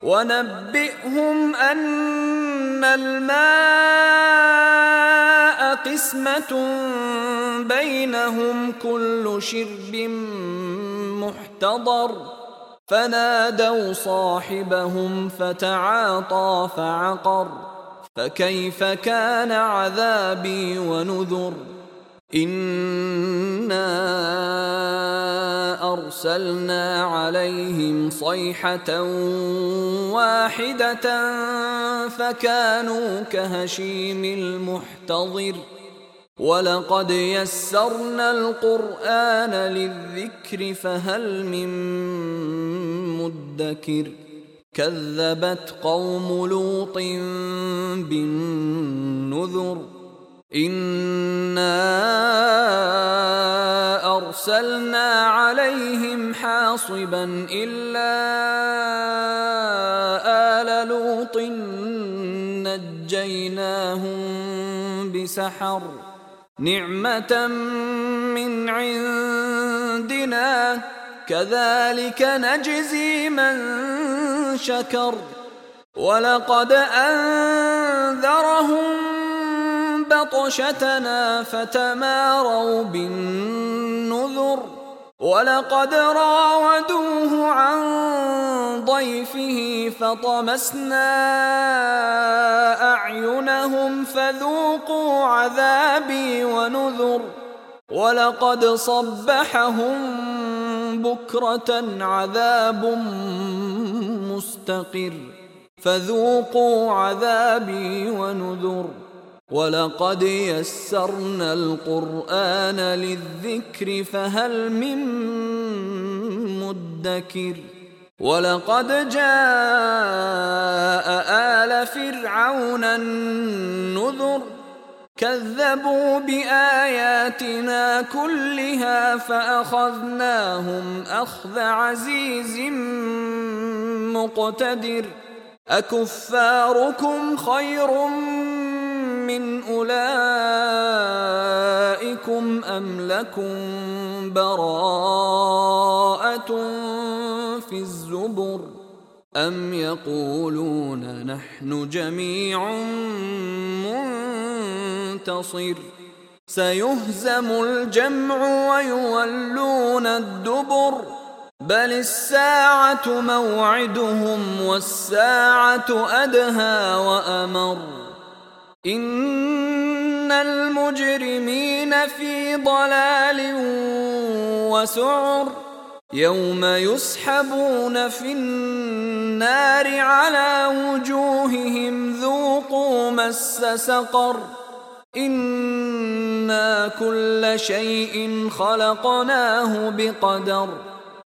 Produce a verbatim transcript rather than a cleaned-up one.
ونبئهم أن الماء قسمة بينهم كل شرب محتضر فنادوا صاحبهم فتعاطى فعقر فكيف كان عذابي ونذر إنا أرسلنا عليهم صيحة واحدة فكانوا كهشيم المحتضر ولقد يسرنا القرآن للذكر فهل من مدكر كذبت قوم لوط بالنذر إنا أرسلنا عليهم حاصبا إلا آل لوط نجيناهم بسحر نعمة من عندنا كذلك نجزي من شكر ولقد أنذرهم بطشتنا فتماروا بالنذر ولقد راودوه عن ضيفه فطمسنا أعينهم فذوقوا عذابي ونذر ولقد صبحهم بكرة عذاب مستقر فذوقوا عذابي ونذر ولقد يسرنا القرآن للذكر فهل من مدكر ولقد جاء آل فرعون النذر كذبوا بآياتنا كلها فأخذناهم أخذ عزيز مقتدر أكفاركم خير من أولئكم أم لكم براءة في الزبر أم يقولون نحن جميع منتصر سيهزم الجمع ويولون الدبر بل الساعة موعدهم والساعة أدهى وأمر إن المجرمين في ضلال وسعر يوم يسحبون في النار على وجوههم ذوقوا مس سقر إنا كل شيء خلقناه بقدر